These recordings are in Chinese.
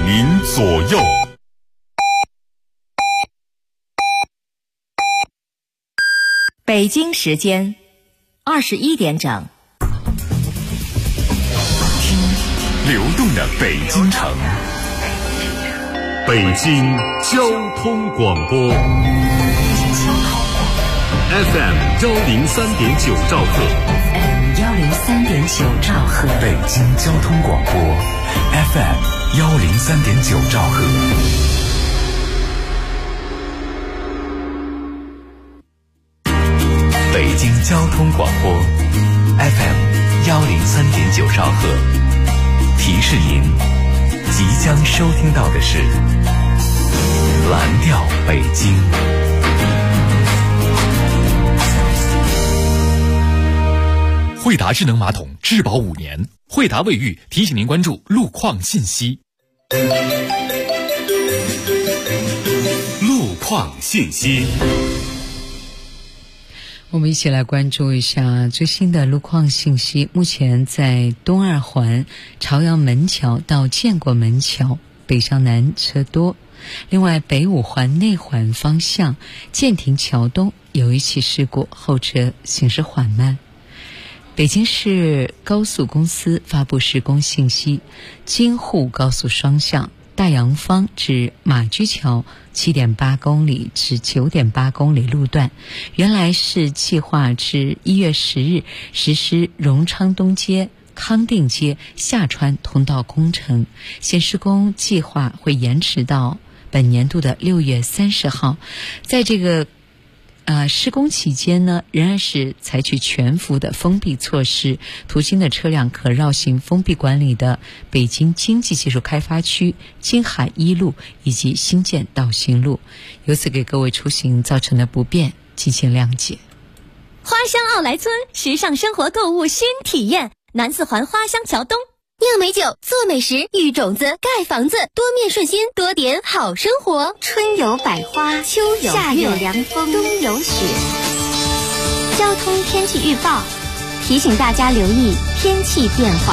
您左右。 北京时间21点整。 听流动的北京城，北京交通广播 FM 103.9兆赫 103.9兆赫， 北京交通广播 FM 103.9兆赫。北京交通广播 FM 103.9兆赫，提示您即将收听到的是蓝调北京。惠达智能马桶质保5年，惠达卫浴提醒您关注路况信息。路况信息。 我们一起来关注一下最新的路况信息。目前在东二环朝阳门桥到建国门桥北向南车多，另外北五环内环方向建亭桥东有一起事故，后车行驶缓慢。北京市高速公司发布施工信息，京沪高速双向大洋坊至马驹桥 7.8 公里至 9.8 公里路段，原来是计划至1月10日实施荣昌东街、康定街下穿通道工程，现施工计划会延迟到本年度的6月30号。在这个施工期间呢，仍然是采取全幅的封闭措施，途经的车辆可绕行封闭管理的北京经济技术开发区京海一路以及新建道新路，由此给各位出行造成的不便，敬请谅解。 花乡奥莱村，时尚生活购物新体验，南四环花乡桥东。酿美酒，做美食，育种子，盖房子，多面顺心，多点好生活。 春有百花，秋有夏有凉风，冬有雪。交通天气预报提醒大家留意天气变化。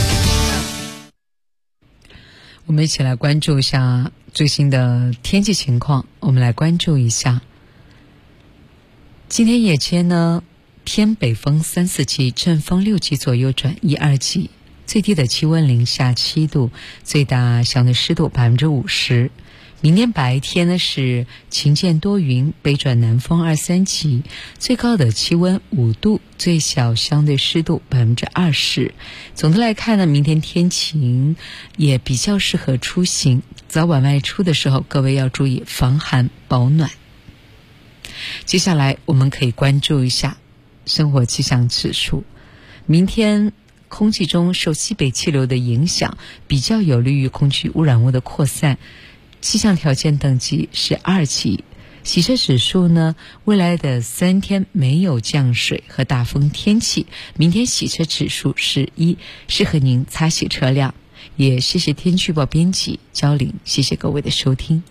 我们一起来关注一下最新的天气情况。我们来关注一下今天夜间呢，偏北风3、4级，阵风6级左右转1、2级，最低的气温零下7度，最大相对湿度50%。明天白天呢是晴间多云，北转南风2、3级，最高的气温5度，最小相对湿度20%。总的来看呢，明天天晴，也比较适合出行，早晚外出的时候各位要注意防寒保暖。接下来我们可以关注一下生活气象指数。明天空气中受西北气流的影响，比较有利于空气污染物的扩散，气象条件等级是2级。洗车指数呢，未来的3天没有降水和大风天气，明天洗车指数是1，适合您擦洗车辆。也谢谢天气预报编辑焦玲，谢谢各位的收听。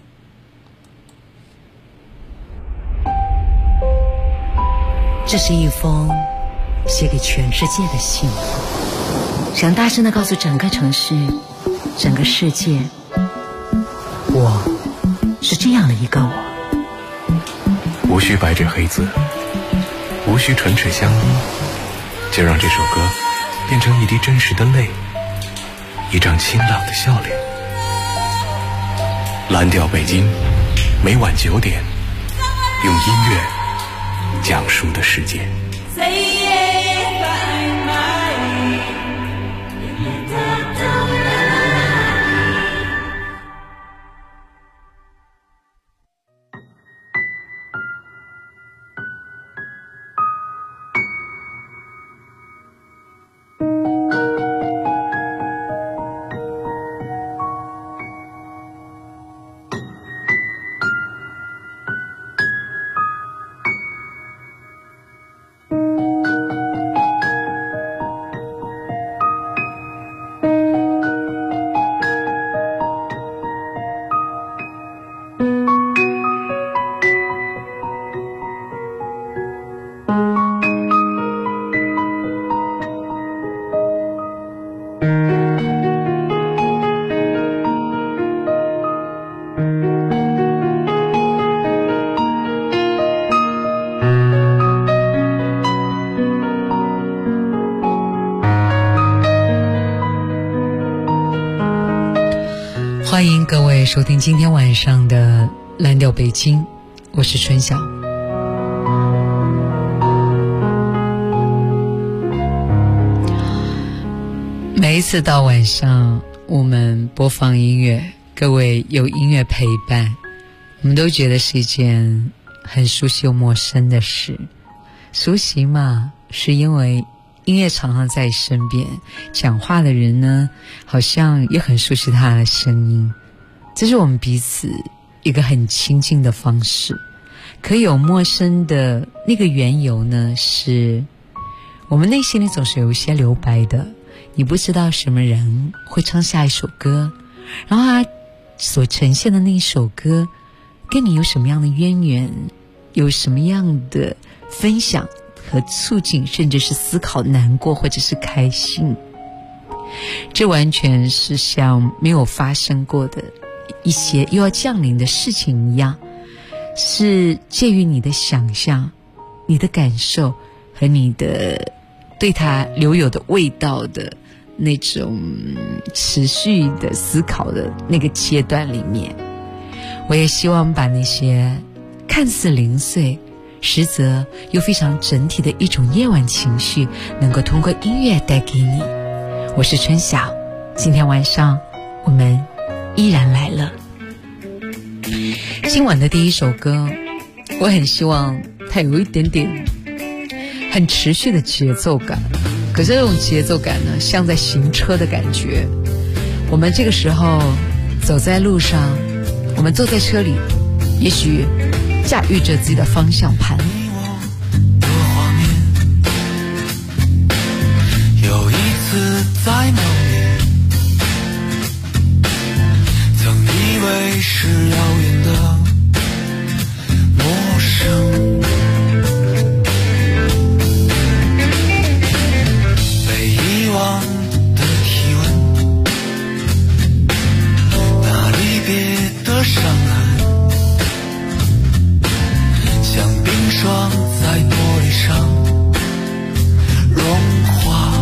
这是一封写给全世界的信，想大声地告诉整个城市、整个世界，我是这样的一个我。 无需白纸黑字，无需唇齿相依，就让这首歌变成一滴真实的泪，一张清朗的笑脸。蓝调北京，每晚9点，用音乐讲述的世界。 欢迎各位收听今天晚上的蓝调北京，我是春晓。每一次到晚上我们播放音乐，各位有音乐陪伴，我们都觉得是一件很熟悉又陌生的事。熟悉嘛，是因为音乐常常在身边，讲话的人呢好像也很熟悉他的声音，这是我们彼此一个很亲近的方式。可有陌生的那个缘由呢，是我们内心里总是有一些留白的，你不知道什么人会唱下一首歌，然后他所呈现的那一首歌跟你有什么样的渊源，有什么样的分享和促进，甚至是思考、难过或者是开心，这完全是像没有发生过的一些又要降临的事情一样，是介于你的想象、你的感受和你的对它留有的味道的那种持续的思考的那个阶段里面。我也希望把那些看似零碎实则又非常整体的一种夜晚情绪能够通过音乐带给你。我是春晓，今天晚上我们依然来了。今晚的第一首歌，我很希望它有一点点很持续的节奏感，可是这种节奏感呢，像在行车的感觉。我们这个时候走在路上，我们坐在车里，也许驾驭着自己的方向盘。 有一次在梦里，曾以为是遥远的陌生，被遗忘的体温，那离别的伤痕，像冰霜在玻璃上融化。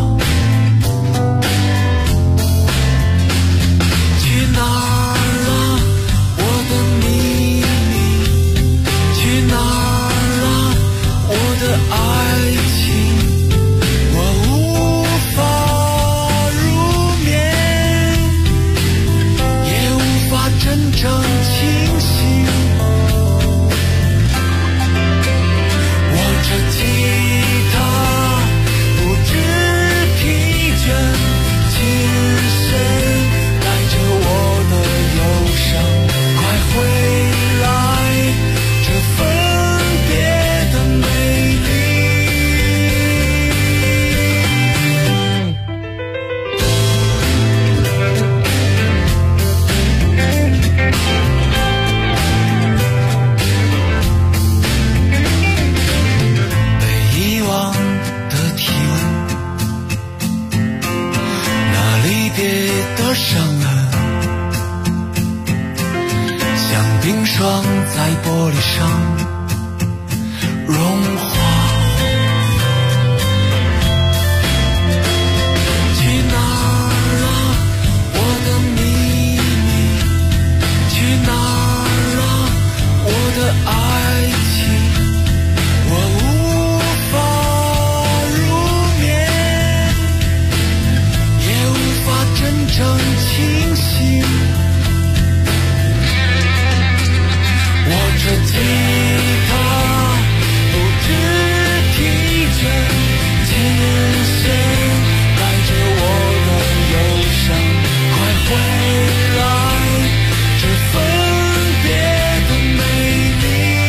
去哪儿了，我的秘密？去哪儿了，我的爱情？我无法入眠，也无法真正清醒。握着吉他，不知疲倦，精神带着我的忧伤，快回来，这分别的美丽。被遗忘的体温，那离别的伤痕，像冰霜在玻璃上融化。去哪儿了，我的秘密？去哪儿了，我的爱情？我无法入眠，也无法真正清醒。握着吉他，不知疲倦，精神带着我的忧伤，快回来，这分别的美丽。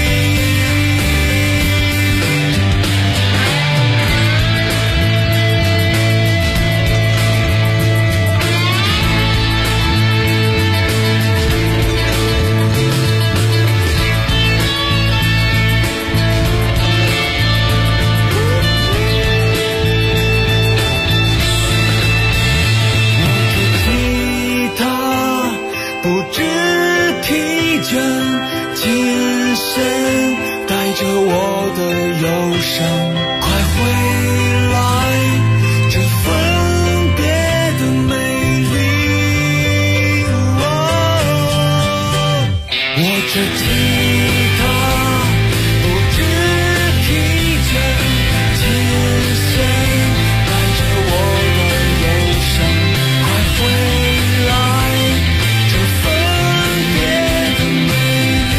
精神带着我的忧伤，快回来，这分别的美丽。 吉他不知疲倦，琴弦带着我的忧伤，快回来，这分别的美丽。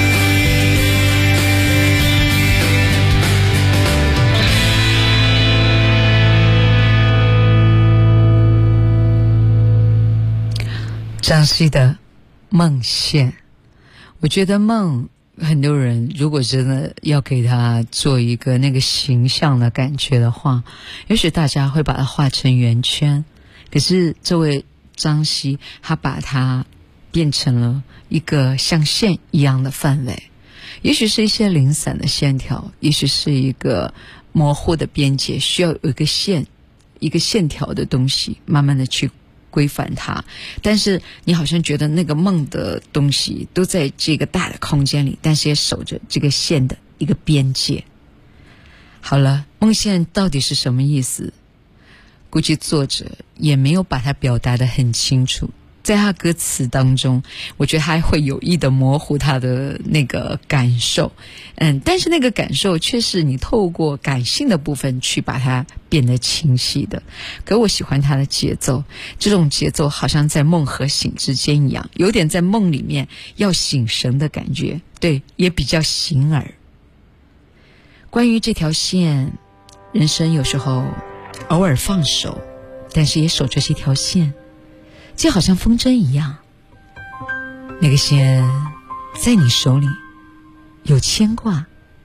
张希的梦线，我觉得梦，很多人如果真的要给他做一个那个形象的感觉的话，也许大家会把它画成圆圈，可是这位张希他把它变成了一个像线一样的范围，也许是一些零散的线条，也许是一个模糊的边界，需要有一个线，一个线条的东西慢慢的去规范它，但是你好像觉得那个梦的东西都在这个大的空间里，但是也守着这个线的一个边界。好了，梦线到底是什么意思？估计作者也没有把它表达得很清楚，在他歌词当中，我觉得他会有意的模糊他的那个感受，但是那个感受却是你透过感性的部分去把它变得清晰的。可我喜欢他的节奏，这种节奏好像在梦和醒之间一样，有点在梦里面要醒神的感觉，对，也比较醒耳。关于这条线，人生有时候偶尔放手，但是也守着这条线，就好像风筝一样，那个线在你手里有牵挂，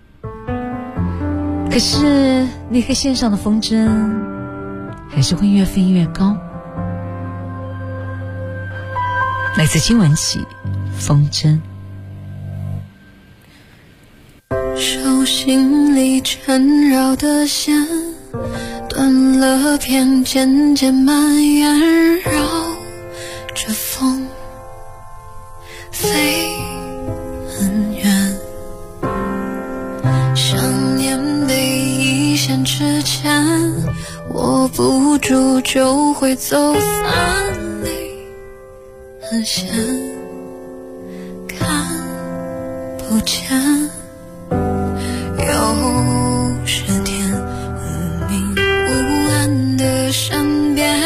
可是那颗线上的风筝还是会越飞越高。来自金文岐，风筝。 手心里缠绕的线断了片，渐渐蔓延，绕着风飞很远。想念被一线之间握不住，就会走散，离很险，看不见。有时天无明无暗的山边，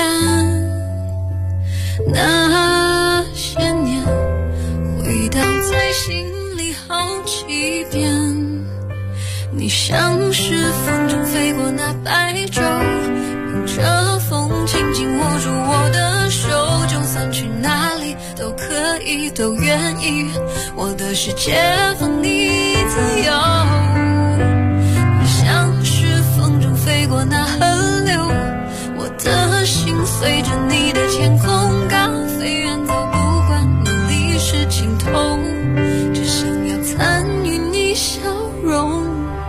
那些年回荡在心里好几遍。你像是风筝飞过那白昼，迎着风紧紧握住我的手，就算去哪里都可以，都愿意，我的世界放你自由。飞过那河流，我的心随着你的天空高飞远走，不管哪里是尽头，只想要参与你笑容。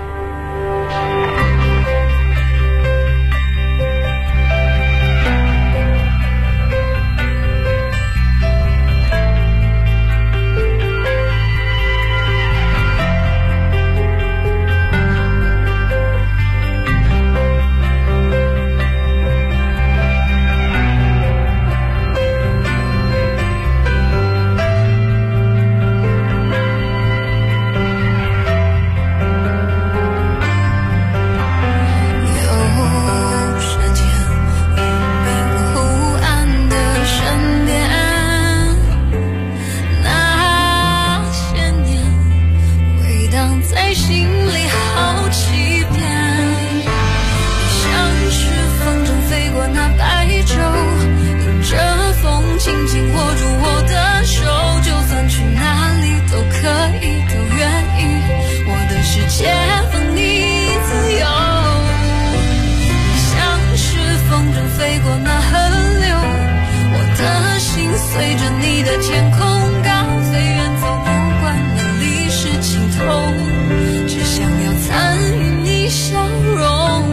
随着你的天空高飞远走，不管哪里是尽头，只想要参与你笑容，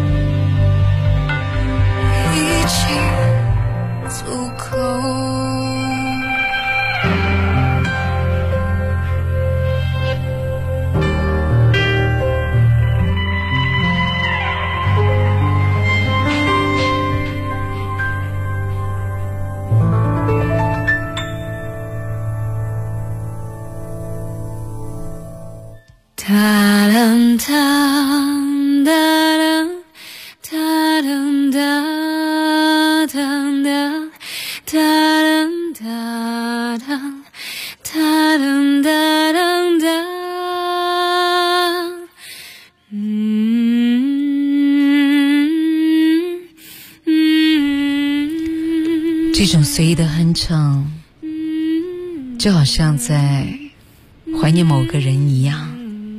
一起足够。 哒噔哒哒噔哒噔哒噔哒哒噔哒噔哒噔哒噔哒。 这种随意的哼唱，就好像在怀念某个人一样。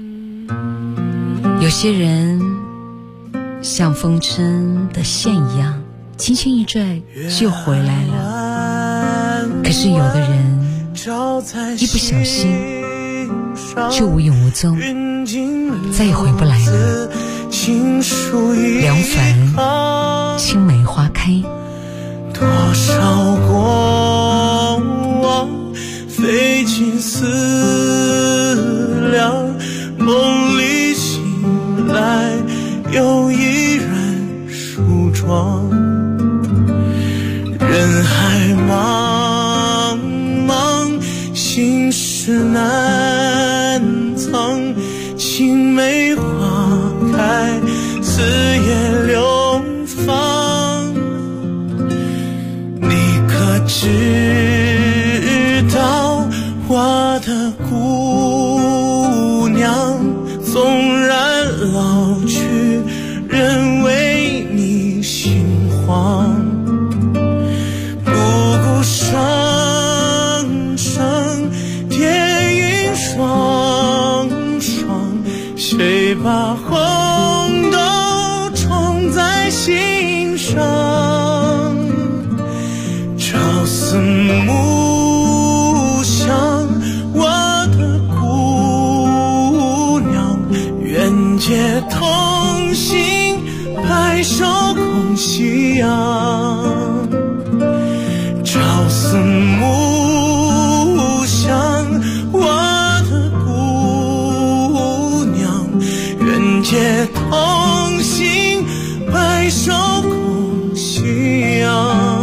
有些人像风筝的线一样，轻轻一拽就回来了。可是有的人一不小心就无影无踪，再也回不来了。梁凡，青梅花开。 多少过往费尽思量，梦里醒来又依然梳妆。人海茫茫，心事难藏，青梅花开，四野流芳。知道我的姑娘，纵然老去，仍为你心慌。不顾声声电影双双，谁把红豆种在心上？朝思暮想，我的姑娘，愿结同心，白首共夕阳。朝思暮想，我的姑娘，愿结同心，白首共夕阳。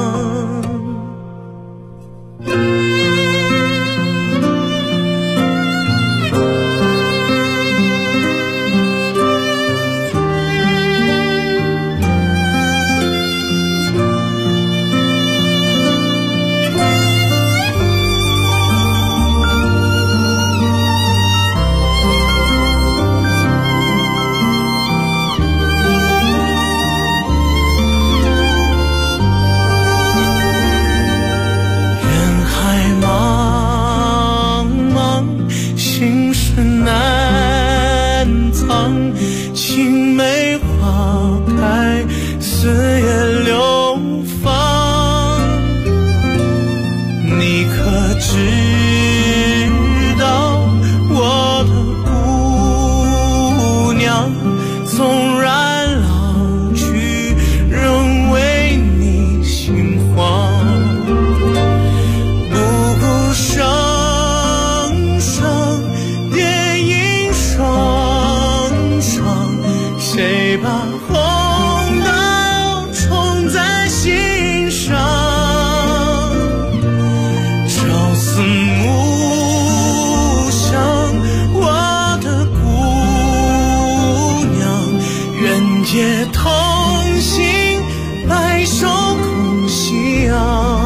青梅花开，四野流芳。你可知道我的姑娘，纵然老去，仍为你心慌。不顾声声电影双双，谁把红豆种在心上？朝思暮想，我的姑娘，愿结同心，白首共夕阳。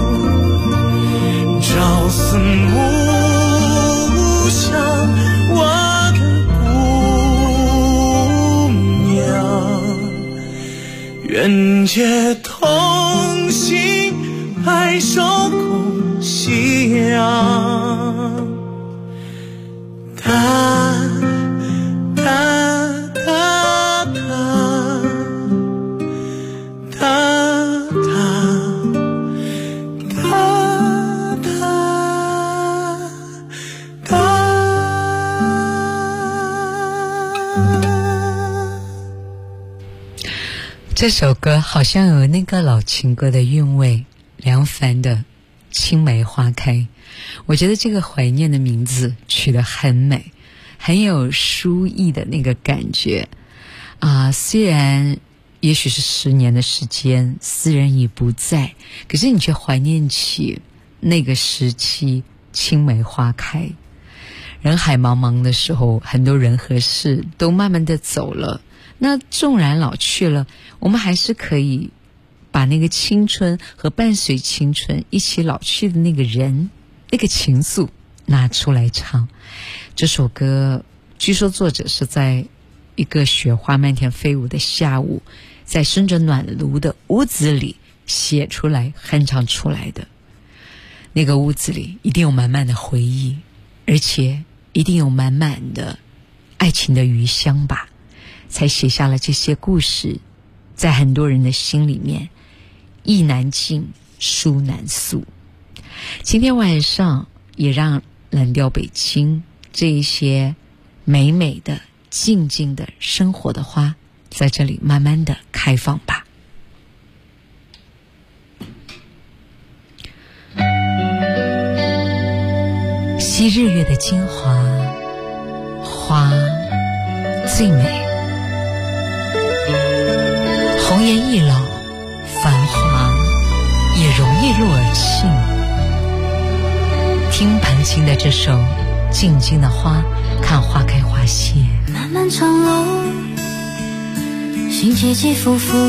朝思暮想，我愿结同心，白首共夕阳。哒哒哒哒哒哒哒哒哒。 这首歌好像有那个老情歌的韵味，梁凡的《青梅花开》。我觉得这个怀念的名字取得很美，很有书意的那个感觉啊。虽然也许是10年的时间，斯人已不在，可是你却怀念起那个时期青梅花开。 人海茫茫的时候，很多人和事都慢慢的走了，那纵然老去了，我们还是可以把那个青春和伴随青春一起老去的那个人，那个情愫拿出来唱。这首歌据说作者是在一个雪花漫天飞舞的下午，在生着暖炉的屋子里写出来哼唱出来的。那个屋子里一定有满满的回忆，而且一定有满满的爱情的余香吧，才写下了这些故事，在很多人的心里面意难尽，书难诉。今天晚上也让蓝调北京这一些美美的静静的生活的花在这里慢慢的开放吧。吸日月的精华，花最美，红颜易老，繁华也容易落尽。听彭青的这首《静静的花》，看花开花谢。 漫漫长路，心起起伏伏，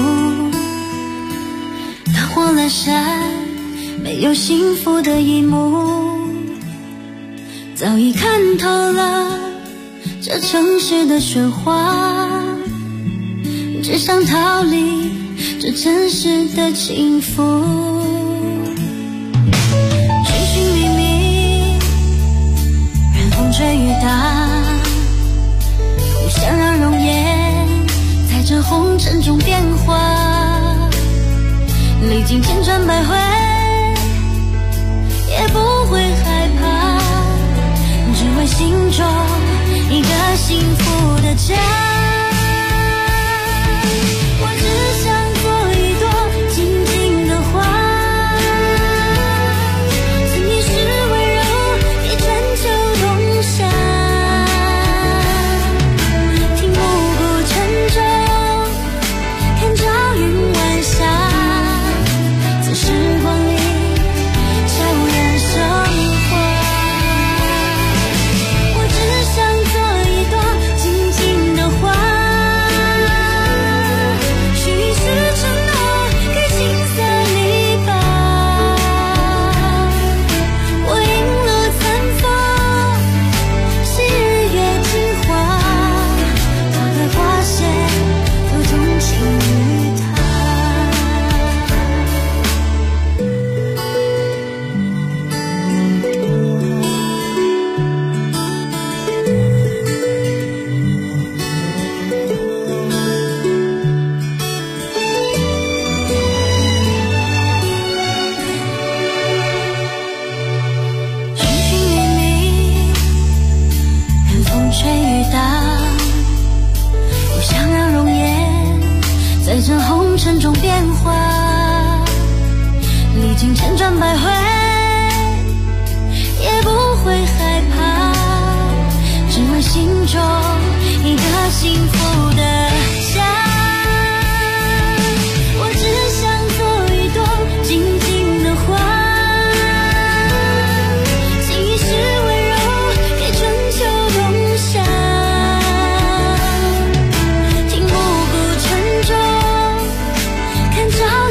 灯火阑珊，没有幸福的一幕，早已看透了这城市的喧哗，只想逃离这真实的轻浮。寻寻觅觅，任风吹雨打，不想让容颜在这红尘中变化，历经千转百回也不会害怕，只为心中一个幸福的家。我只想做一朵静静的花，心意是温柔给春秋冬夏，听暮鼓晨钟，看朝云晚霞，在时光里悄然升华。我只想做一朵静静的花，许一世承诺给青涩篱笆。我迎路残风，吸日月精华，花开花谢，都钟情于它。寻寻觅觅，任风吹雨打，不想让容颜在这红尘中变化，历经千转百回也不会害怕，只为心中一个幸福的家。我只想做一朵静静的花，心意是温柔给春秋冬夏，听暮鼓晨钟，看朝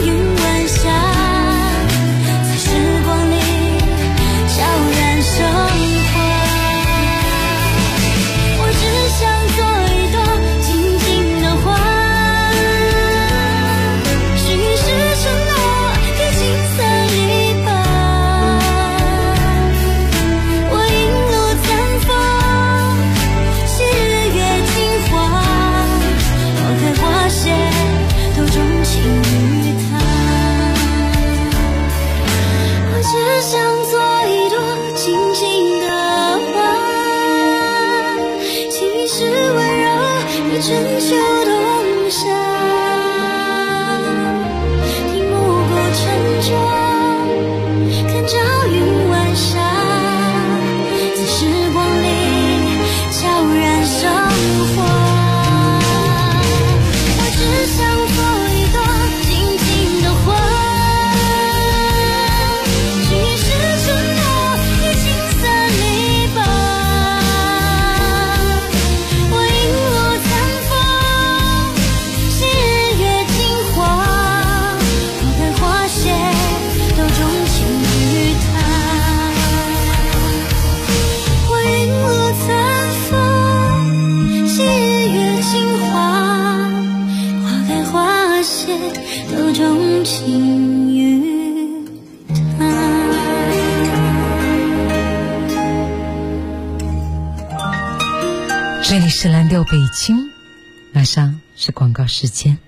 这里是蓝调北京，马上是广告时间。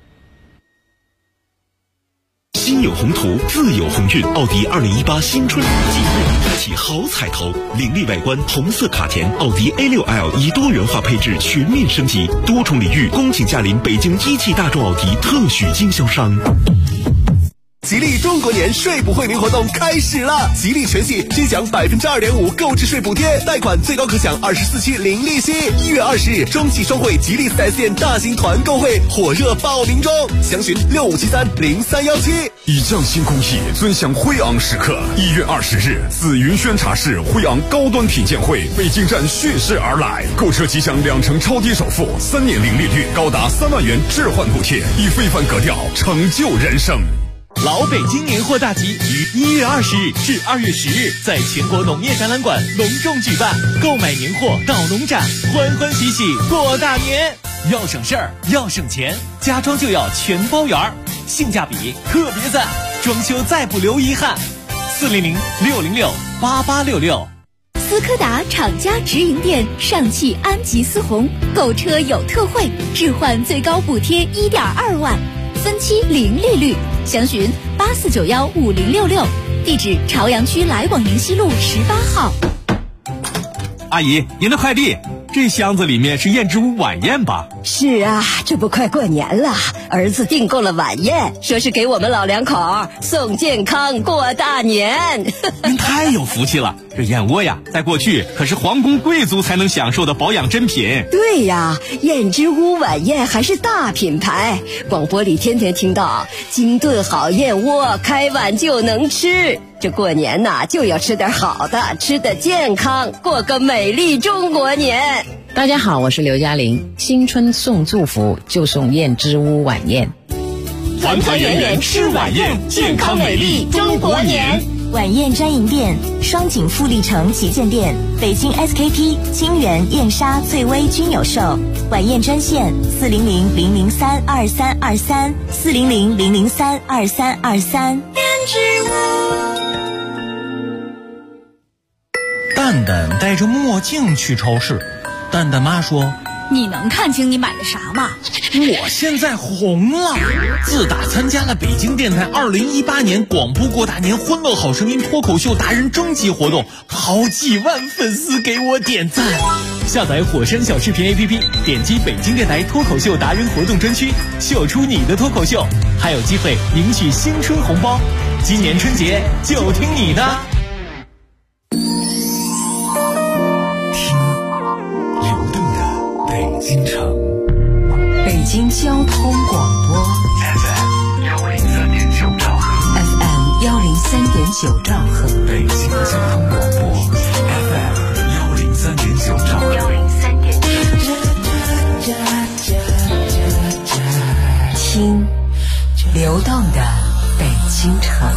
心有宏图，自有鸿运。奥迪2018新春即为您开启好彩头，凌厉外观，红色卡钿，奥迪 A6L 以多元化配置全面升级，多重礼遇，恭请驾临北京一汽大众奥迪特许经销商。 吉利中国年税补惠民活动开始了，吉利全系均享2.5%购置税补贴，贷款最高可享24期零利息。1月20日，中汽双汇吉利 4S 店大型团购会火热报名中，详询65730317。 以匠心工艺，尊享辉昂时刻。1月20日，自云轩茶室辉昂高端品鉴会北京站蓄势而来，购车即享2成超低首付，3年零利率，高达3万元置换补贴，以非凡格调成就人生。 老北京年货大集于1月20日至2月10日在全国农业展览馆隆重举办，购买年货到农展，欢欢喜喜过大年。要省事儿，要省钱，家装就要全包圆儿，性价比特别赞，装修再不留遗憾。400-606-8866。 斯柯达厂家直营店上汽安吉思宏，购车有特惠，置换最高补贴1.2万，分期零利率，详询84915066，地址朝阳区来往云西路18号。 阿姨，您的快递，这箱子里面是燕之屋晚宴吧？ 是啊，这不快过年了，儿子订购了晚宴，说是给我们老两口送健康过大年。 您太有福气了，这燕窝呀，在过去可是皇宫贵族才能享受的保养珍品。 对呀，燕之屋晚宴还是大品牌，广播里天天听到精炖好燕窝，开碗就能吃。这过年呐，就要吃点好的，吃得健康，过个美丽中国年。 大家好，我是刘嘉玲，新春送祝福就送燕之屋晚宴， 团团圆圆吃晚宴，健康美丽中国年。晚宴专营店：双井富力城旗舰店、北京 SKP、清源、燕莎、醉威均有售。晚宴专线400-003-2323，400-003-2323。 蛋蛋戴着墨镜去超市，蛋蛋妈说：“ 你能看清你买的啥吗？ 我现在红了，自打参加了北京电台2018年广播过大年欢乐好声音脱口秀达人征集活动，好几万粉丝给我点赞。下载火山小视频 APP， 点击北京电台脱口秀达人活动专区，秀出你的脱口秀，还有机会领取新春红包。今年春节就听你的。” 北京城， 北京交通广播 FM 103.9兆赫 ，FM 103.9兆赫， 北京交通广播 FM 103.9兆赫 ，103.9。听流动的北京城。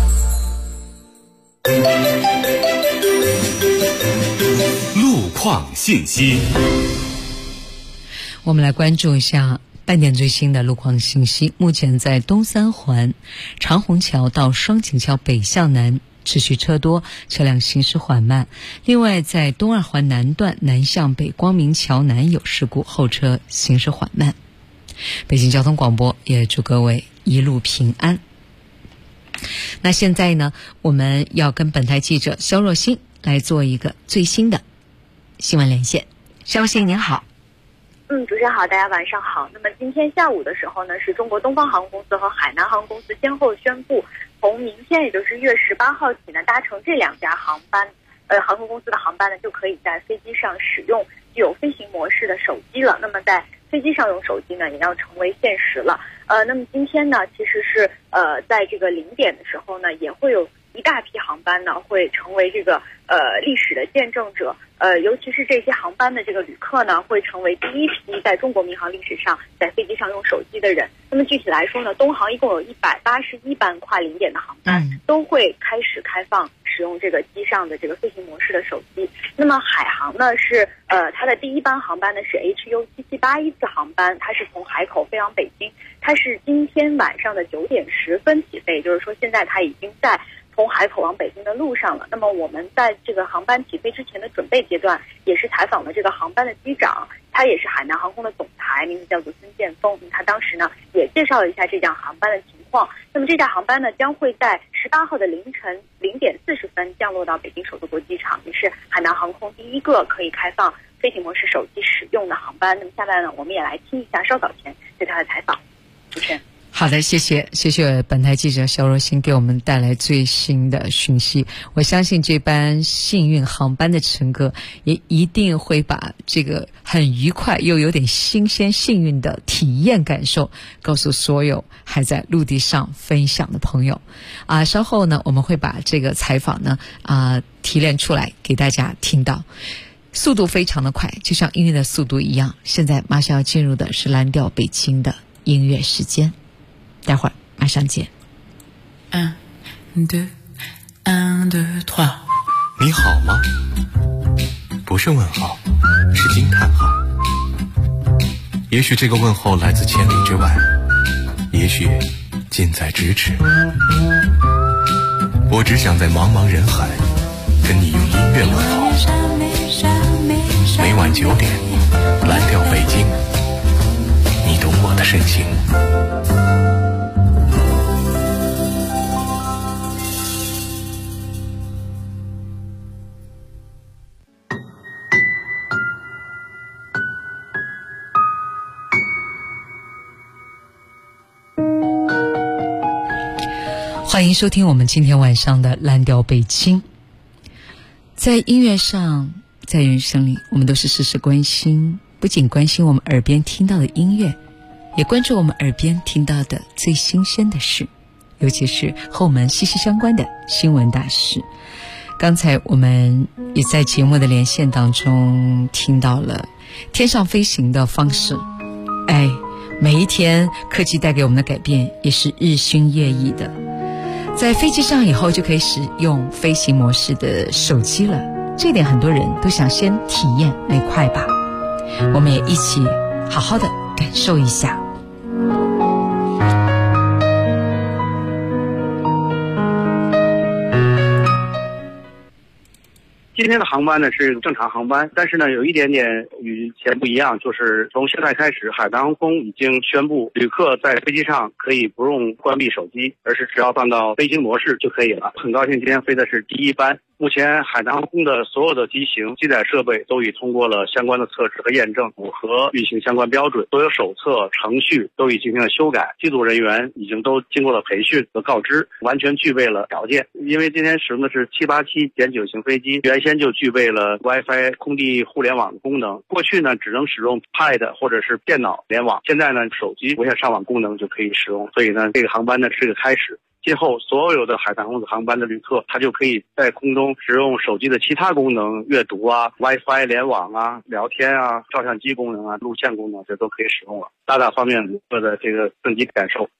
路况信息。 我们来关注一下半点最新的路况信息。目前在东三环长虹桥到双井桥北向南持续车多，车辆行驶缓慢。另外在东二环南段南向北光明桥南有事故，后车行驶缓慢。北京交通广播也祝各位一路平安。那现在呢，我们要跟本台记者肖若欣来做一个最新的新闻连线。肖若欣您好。 主持人好，大家晚上好。那么今天下午的时候呢，是中国东方航空公司和海南航空公司先后宣布，从明天也就是1月18号起呢，搭乘这两家航空公司的航班呢，就可以在飞机上使用具有飞行模式的手机了。那么在飞机上用手机呢，也要成为现实了。那么今天呢，其实是在这个0点的时候呢，也会有一大批航班呢会成为这个历史的见证者。尤其是这些航班的这个旅客呢，会成为第一批在中国民航历史上在飞机上用手机的人。那么具体来说呢，东航一共有181班跨0点的航班都会开始开放使用这个机上的这个飞行模式的手机。那么海航呢是它的第一班航班呢是 HU7781 次航班，它是从海口飞往北京，它是今天晚上的9点10分起飞，就是说现在它已经在从海口往北京的路上了。那么我们在这个航班起飞之前的准备阶段，也是采访了这个航班的机长，他也是海南航空的总裁，名字叫做孙建峰。他当时呢也介绍了一下这架航班的情况。那么这架航班呢将会在18号的凌晨0点40分降落到北京首都国机场，也是海南航空第一个可以开放飞行模式手机使用的航班。那么下面呢我们也来听一下稍早前对他的采访。主持人。 好的，谢谢本台记者肖若欣给我们带来最新的讯息。我相信这班幸运航班的乘客也一定会把这个很愉快又有点新鲜幸运的体验感受告诉所有还在陆地上分享的朋友。稍后呢我们会把这个采访呢提炼出来给大家听到。速度非常的快，就像音乐的速度一样。现在马上要进入的是蓝调北京的音乐时间，待会儿马上见。 1 2 1 2 3。 你好吗？不是问号，是惊叹号。也许这个问候来自千里之外，也许近在咫尺。我只想在茫茫人海跟你用音乐问候。每晚9点，蓝调北京，你懂我的深情。 欢迎收听我们今天晚上的蓝调北京。在音乐上，在人生里，我们都是时时关心，不仅关心我们耳边听到的音乐，也关注我们耳边听到的最新鲜的事，尤其是和我们息息相关的新闻大事。刚才我们也在节目的连线当中听到了天上飞行的方式。每一天科技带给我们的改变也是日新月异的。在飞机上以后就可以使用飞行模式的手机了，这点很多人都想先体验那快吧。我们也一起好好的感受一下。 今天的航班呢是正常航班，但是呢有一点点与前不一样，就是从现在开始，海南航空已经宣布，旅客在飞机上可以不用关闭手机，而是只要放到飞行模式就可以了。很高兴今天飞的是第一班。目前海南航空的所有的机型、机载设备都已通过了相关的测试和验证，符合运行相关标准。所有手册、程序都已进行了修改，机组人员已经都经过了培训和告知，完全具备了条件。因为今天使用的是787-9型飞机，原先就具备了 WiFi 空地互联网的功能。过去呢只能使用 Pad 或者是电脑联网，现在呢手机无线上网功能就可以使用。所以呢这个航班呢是个开始。今后所有的海南航空航班的旅客，他就可以在空中使用手机的其他功能，阅读啊、WiFi 联网啊、聊天啊、照相机功能啊、录像功能，这都可以使用了，大大方便旅客的这个升级感受。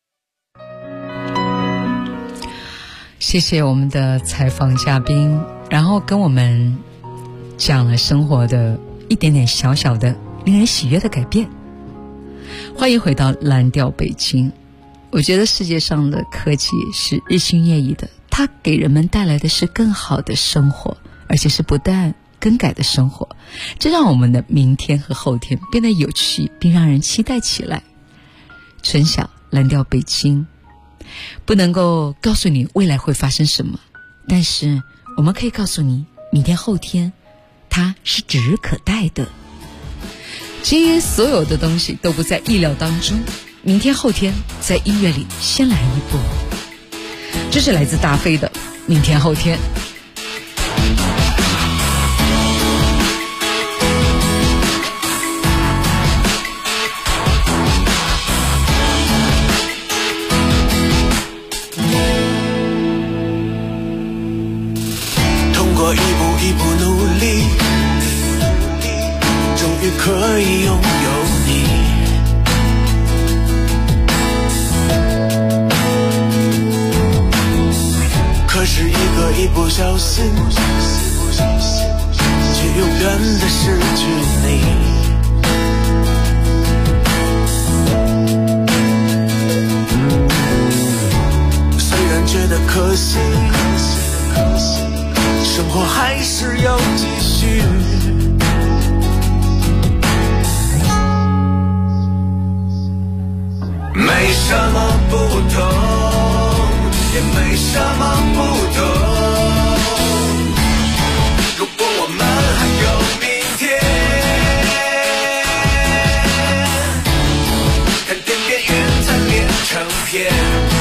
谢谢我们的采访嘉宾，然后跟我们讲了生活的一点点小小的令人喜悦的改变。欢迎回到蓝调北京。我觉得世界上的科技是日新月异的，它给人们带来的是更好的生活，而且是不断更改的生活，这让我们的明天和后天变得有趣并让人期待起来。春晓蓝调北京，不能够告诉你未来会发生什么，但是我们可以告诉你明天后天它是指日可待的。其实所有的东西都不在意料当中，明天后天在音乐里先来一步。这是来自大飞的明天后天。 通过一步一步努力，终于可以拥有你。可是一个一不小心，却永远的失去你。虽然觉得可惜， 生活还是要继续。没什么不同，也没什么不同。如果我们还有明天，看天边云彩连成片。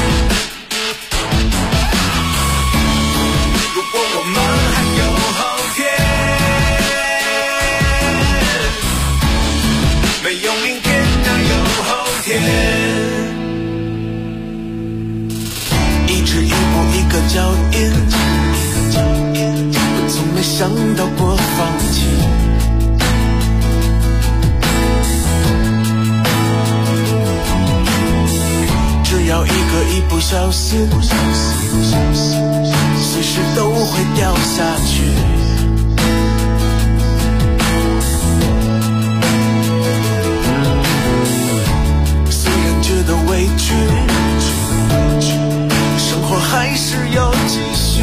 如果我们还有后天，没有明天哪有后天？一直一步一个脚印，我从没想到过放弃。只要一个一不小心，随时都会掉下去。虽然觉得委屈，生活还是要继续。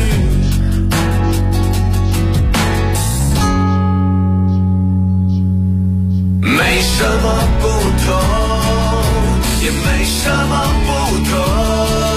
没什么不同，也没什么不同。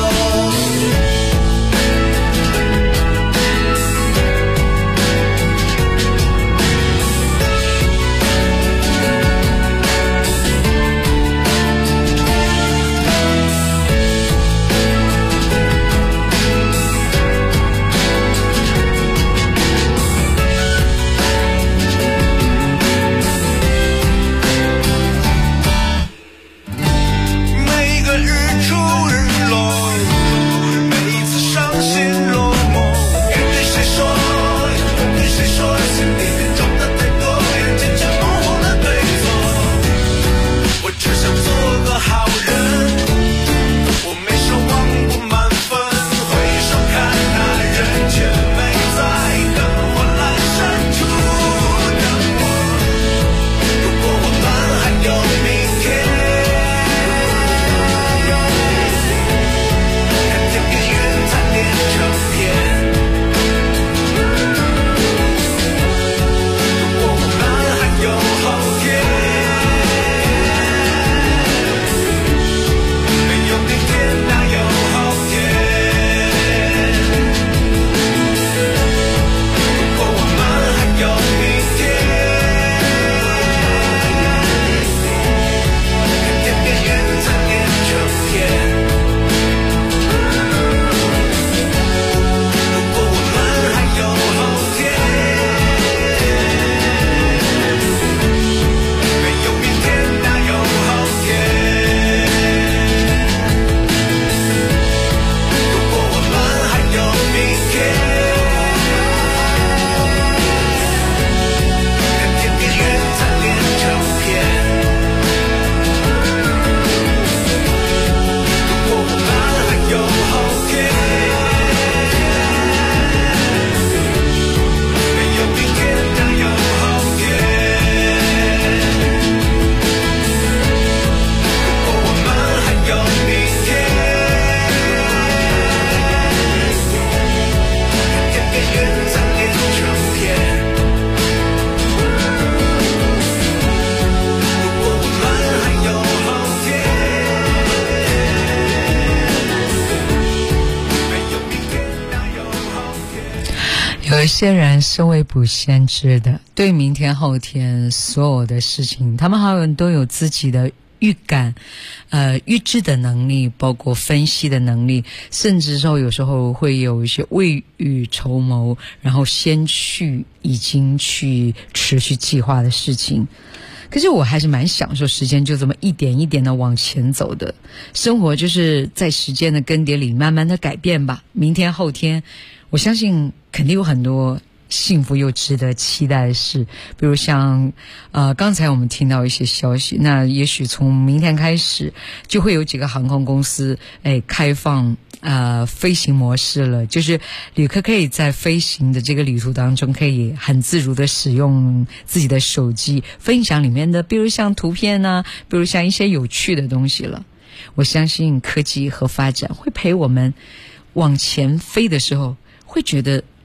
有一些人是未卜先知的，对明天后天所有的事情，他们好像都有自己的预感，预知的能力，包括分析的能力，甚至说有时候会有一些未雨绸缪，然后先去已经去持续计划的事情。可是我还是蛮享受时间就这么一点一点的往前走的，生活就是在时间的更迭里慢慢的改变吧。明天后天我相信肯定有很多幸福又值得期待的事，比如像刚才我们听到一些消息，那也许从明天开始就会有几个航空公司开放飞行模式了，就是旅客可以在飞行的这个旅途当中可以很自如的使用自己的手机分享里面的比如像图片啊，比如像一些有趣的东西了。我相信科技和发展会陪我们往前飞的时候会觉得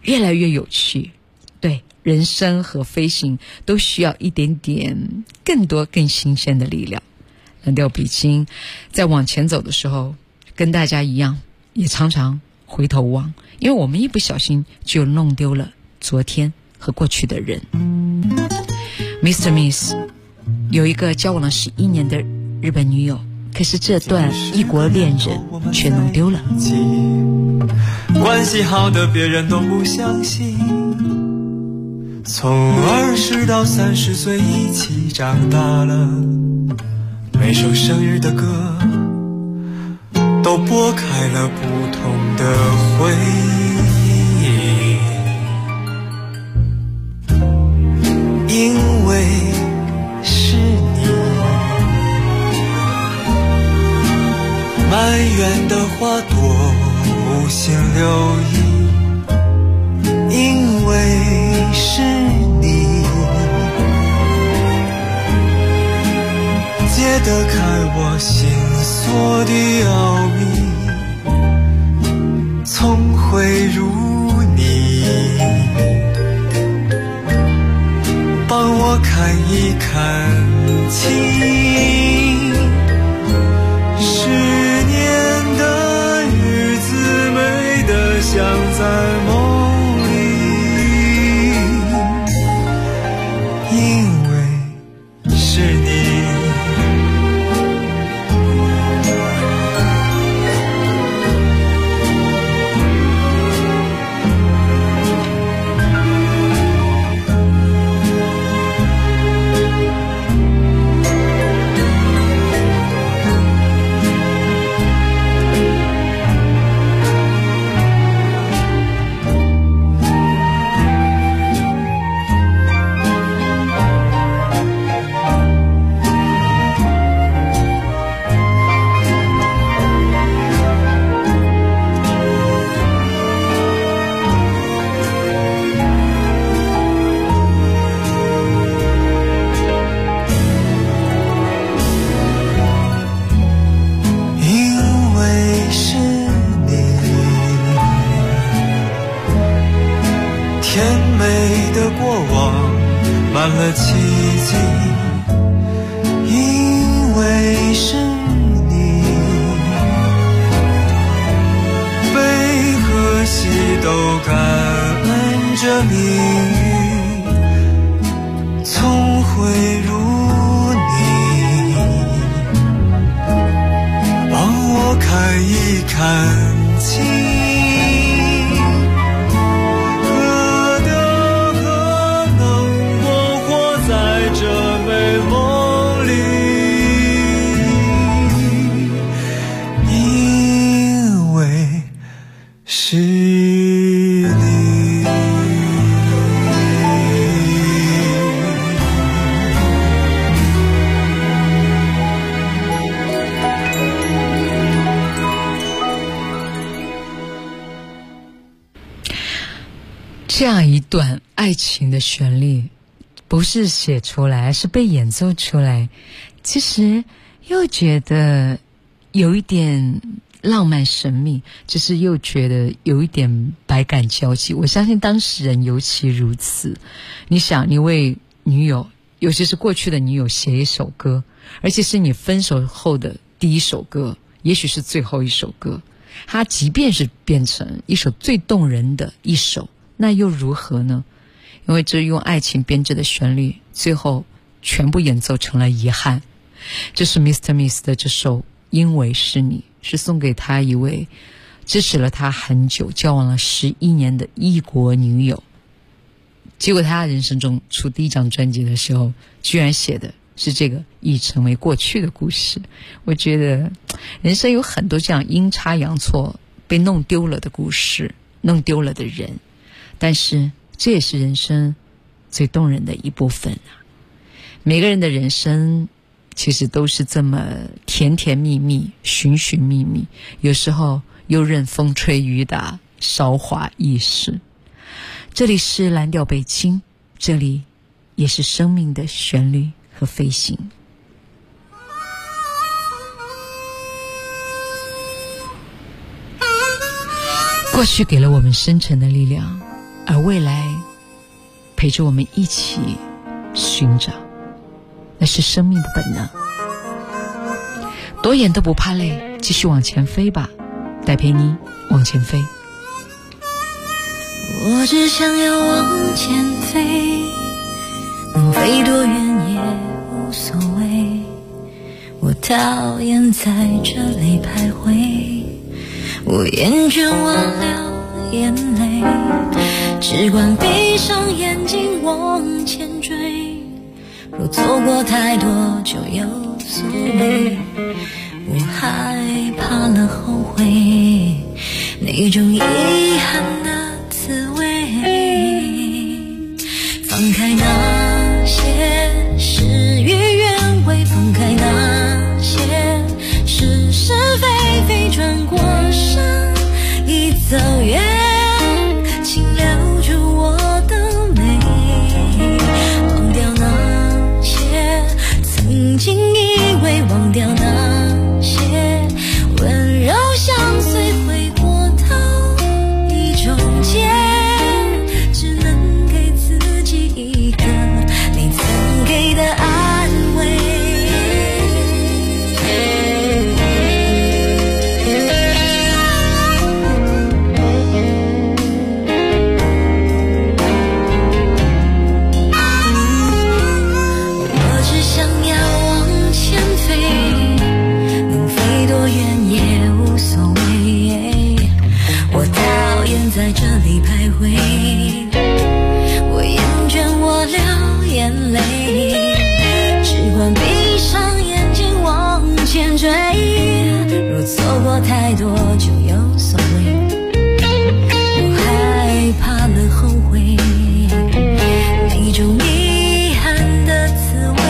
越来越有趣。对，人生和飞行都需要一点点更多更新鲜的力量。蓝调北京在往前走的时候，跟大家一样，也常常回头望，因为我们一不小心就弄丢了昨天和过去的人。Mr. Miss 有一个交往了11年的日本女友，可是这段异国恋人却弄丢了。 关系好的别人都不相信，从20到30岁一起长大了，每首生日的歌都拨开了不同的回忆，因为是你，埋怨的花朵无心留意，因为是你，解得开我心锁的奥秘，从会如你，帮我看一看清，10年的日子美得像在梦里，因为是你。满了奇迹，因为是你，悲和喜都感恩着命运，从会如你，帮我看一看清。 这样一段爱情的旋律，不是写出来，是被演奏出来，其实又觉得有一点浪漫神秘，就是又觉得有一点百感交集。我相信当事人尤其如此。你想，你为女友，尤其是过去的女友写一首歌，而且是你分手后的第一首歌，也许是最后一首歌，它即便是变成一首最动人的一首，那又如何呢？因为这用爱情编织的旋律，最后全部演奏成了遗憾。这是 Mr. Miss 的这首《因为是你》，是送给他一位支持了他很久、交往了11年的异国女友。结果他人生中出第一张专辑的时候，居然写的是这个已成为过去的故事。我觉得人生有很多这样阴差阳错被弄丢了的故事，弄丢了的人，但是这也是人生最动人的一部分啊。每个人的人生其实都是这么甜甜蜜蜜、寻寻觅觅，有时候又任风吹雨打，韶华易逝。这里是蓝调北京，这里也是生命的旋律和飞行。过去给了我们深沉的力量， 而未来陪着我们一起寻找，那是生命的本能。多远都不怕累，继续往前飞吧，戴佩妮，往前飞。 我只想要往前飞，能飞多远也无所谓。我讨厌在这里徘徊，我厌倦忘了眼泪，只管闭上眼睛往前追。若错过太多就有所谓，我害怕了后悔，那种遗憾的滋味。放开那些事与愿违，放开那些是是非非，转过身已走远，请留住我的美，忘掉那些曾经以为，忘掉那些温柔相随，回过头一种结，只能给自己一个你曾给的安慰。我只想要往前飞，能飞多远也无所谓，我讨厌在这里徘徊，我厌倦我流眼泪，只管闭上眼睛往前追，若错过太多就有所谓，我害怕了后悔，那种遗憾的滋味。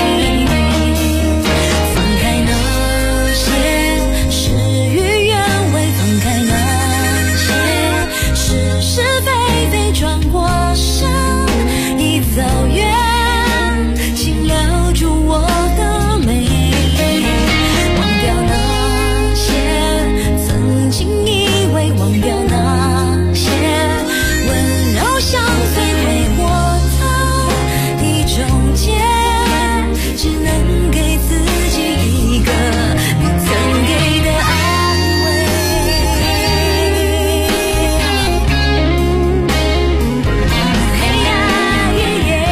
放开那些事与愿违，放开那些是是非非，转过身已走远，请留住我的美，忘掉那些曾经以为，忘掉那些温柔相随，回过头一种结，只能给自己一个你曾给的安慰。嘿呀耶耶，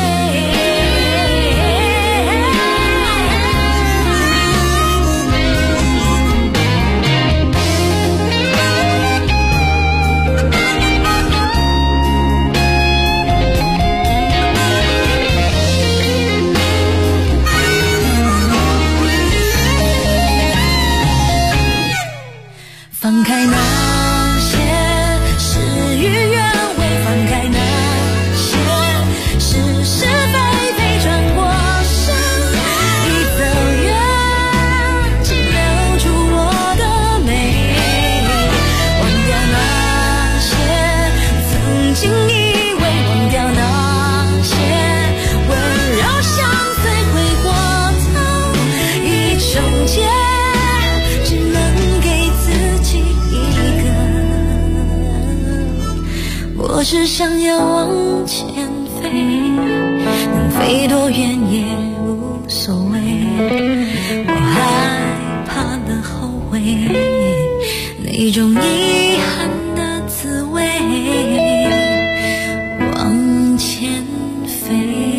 放开那些事与愿违，放开那些是是非非，转过身已走远，请留住我的美，忘掉那些曾经以为，忘掉那些温柔相随，回过头一种结，只能给自己一个，我只想要往前飞，能飞多远也无所谓，我害怕了后悔，那种遗憾的滋味，往前飞。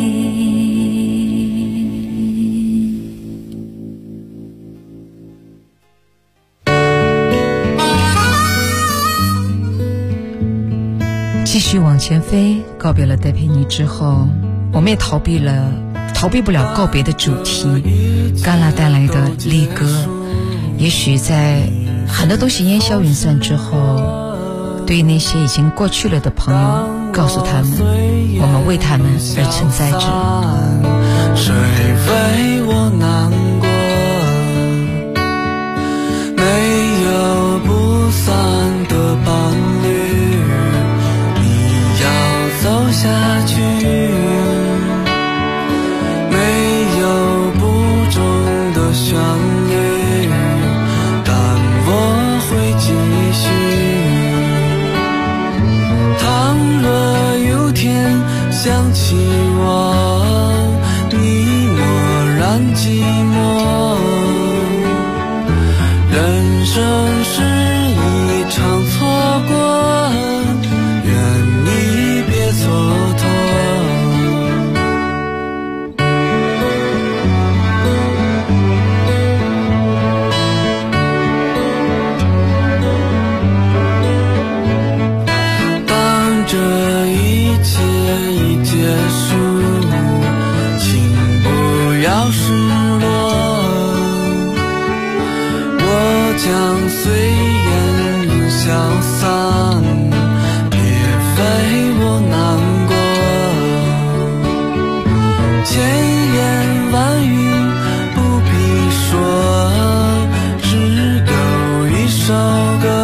继续往前飞，告别了戴佩妮之后，我们也逃避不了告别的主题，戛纳带来的离歌。也许在很多东西烟消云散之后，对于那些已经过去了的朋友，告诉他们，我们为他们而存在着。 谁为我难过？没有不散的伴侣，你要走下去。没有不终的旋律，但我会继续。他想起我，你默然寂寞。人生是一场错过，愿你别蹉跎。当这一切已结束，请不要失落，我将随烟云消散，别为我难过。千言万语不必说，只有一首歌，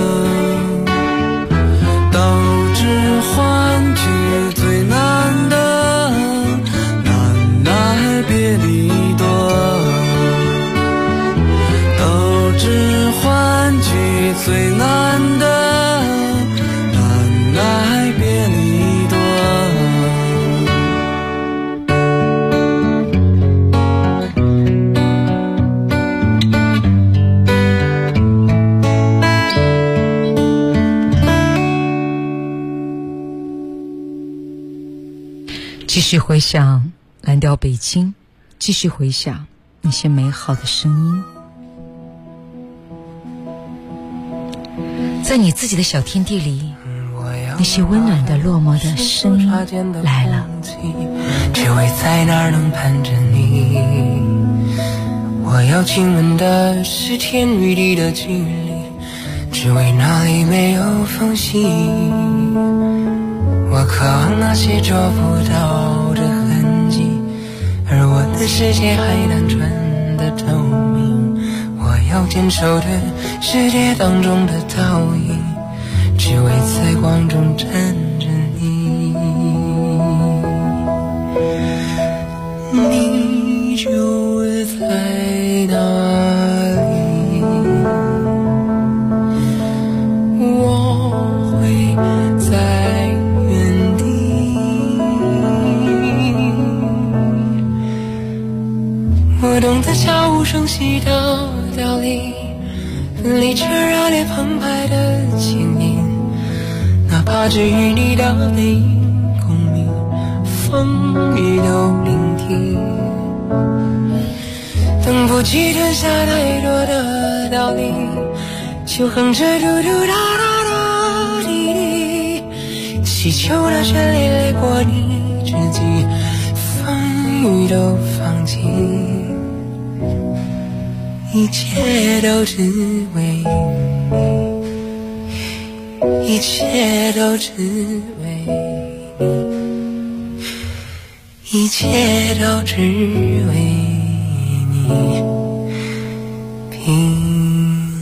都只换取最难的，难耐别离多，都只换取最难的，难耐别离多。 继续回想蓝调北京，继续回想那些美好的声音，在你自己的小天地里，那些温暖的落寞的声音来了， 只为在那儿能盼着你。我要亲吻的是天与地的距离，只为那里没有缝隙。我渴望那些捉不到的痕迹，而我的世界还单纯的透明。我要坚守的世界当中的倒影，只为在光中站着你。你就在哪里，我会在原地。我懂得悄无声息的道理，分离着热烈澎湃的情念，哪怕只与你的背影共鸣，风雨都聆听。等不及吞下太多的道理，就哼着嘟嘟哒哒哒滴滴，祈求那绚丽来过你之际，风雨都放弃。一切都只为你，一切都只为你，一切都只为你平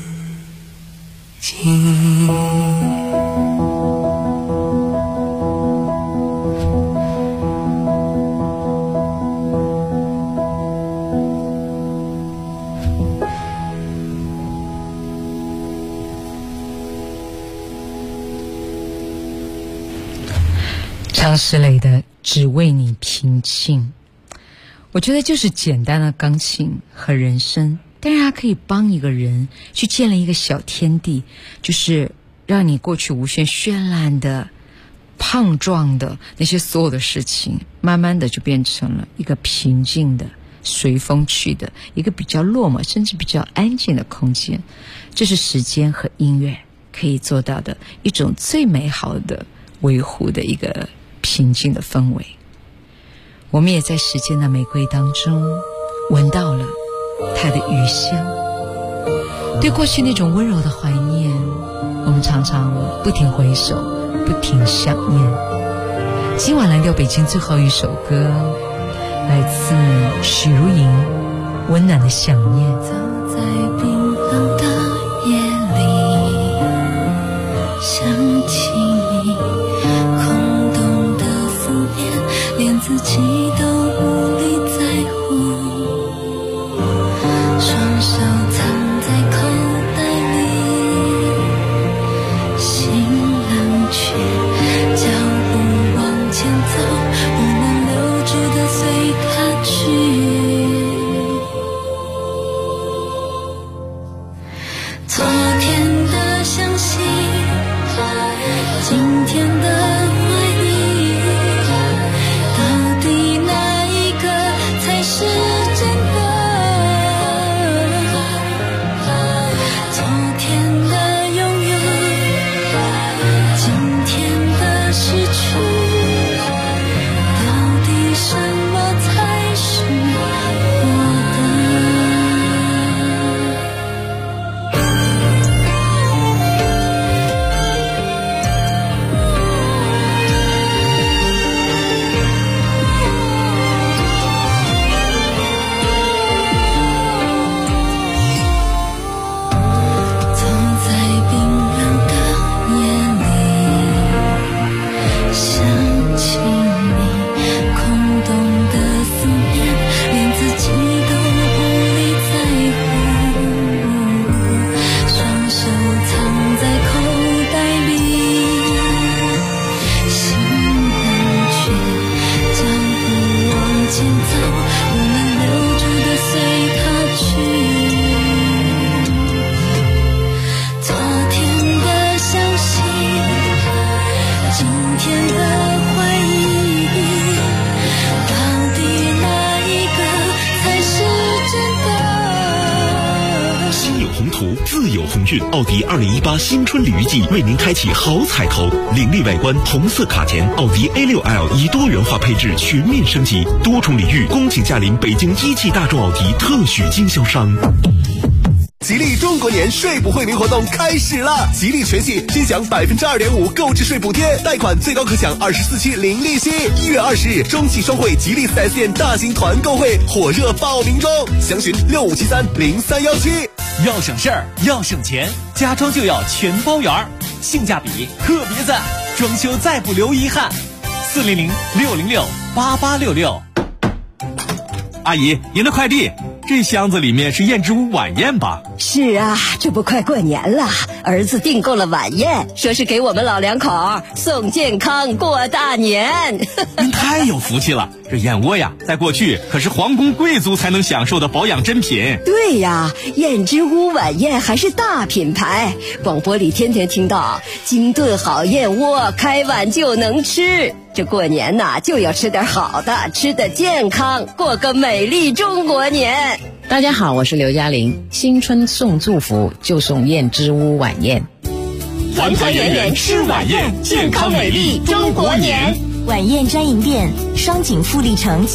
静。 张石磊的只为你平静，我觉得就是简单的钢琴和人声，但是它可以帮一个人去建立一个小天地，就是让你过去无限绚烂的碰撞的那些所有的事情，慢慢的就变成了一个平静的随风去的一个比较落寞甚至比较安静的空间。这是时间和音乐可以做到的一种最美好的维护的一个平静的氛围。我们也在时间的玫瑰当中闻到了它的余香，对过去那种温柔的怀念，我们常常不停回首，不停想念。今晚蓝调北京最后一首歌来自许茹芸，《温暖的想念》。 走在冰冷的夜里，想起你空洞的思念，连自己都无力在乎，双手藏在口袋里，心冷却，脚步往前走。 鸿运奥迪2018新春鲤鱼季为您开启好彩头，凌厉外观红色卡钿，奥迪A6L 以多元化配置全面升级，多重礼遇，恭请驾临北京一汽大众奥迪特许经销商。 吉利中国年税补惠民活动开始了！吉利全系均享2.5%购置税补贴，贷款最高可享24期零利息。1月20日，中汽双汇吉利4S店大型团购会火热报名中，详询65730317。 要省事儿，要省钱，家装就要全包圆，性价比特别赞，装修再不留遗憾。400-606-8866。阿姨，您的快递。这箱子里面是燕之屋晚宴吧？ 是啊，这不快过年了，儿子订购了晚宴，说是给我们老两口送健康过大年。 您太有福气了，这燕窝呀，在过去可是皇宫贵族才能享受的保养珍品。 对呀，燕之屋晚宴还是大品牌，广播里天天听到精炖好燕窝，开碗就能吃。这过年呐，就要吃点好的，吃得健康，过个美丽中国年。 大家好，我是刘嘉玲。新春送祝福，就送燕之屋晚宴。 团团圆圆吃晚宴，健康美丽中国年。 晚宴专营店，双井富力城